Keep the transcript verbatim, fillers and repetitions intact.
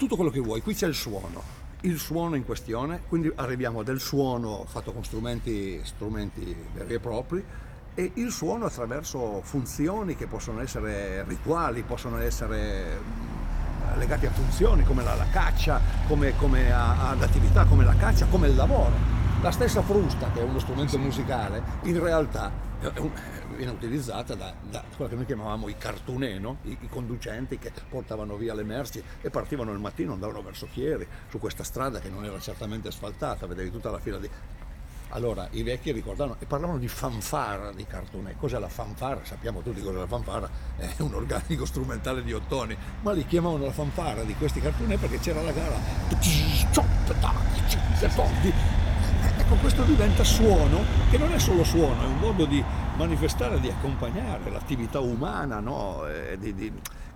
tutto quello che vuoi, qui c'è il suono. Il suono in questione, quindi arriviamo del suono fatto con strumenti, strumenti veri e propri, e il suono attraverso funzioni che possono essere rituali, possono essere mh, legati a funzioni come la, la caccia, come, come a- ad attività come la caccia, come il lavoro. La stessa frusta, che è uno strumento musicale, in realtà è un- viene utilizzata da, da quello che noi chiamavamo i cartunè, no? I, i conducenti che portavano via le merci e partivano il mattino, andavano verso Chieri, su questa strada che non era certamente asfaltata, vedevi tutta la fila di... Allora i vecchi ricordavano e parlavano di fanfara di cartunè. Cos'è la fanfara? Sappiamo tutti cos'è la fanfara, è un organico strumentale di ottoni, ma li chiamavano la fanfara di questi cartunè perché c'era la gara. Ecco, questo diventa suono, che non è solo suono, è un modo di manifestare, di accompagnare l'attività umana, no? E di, di-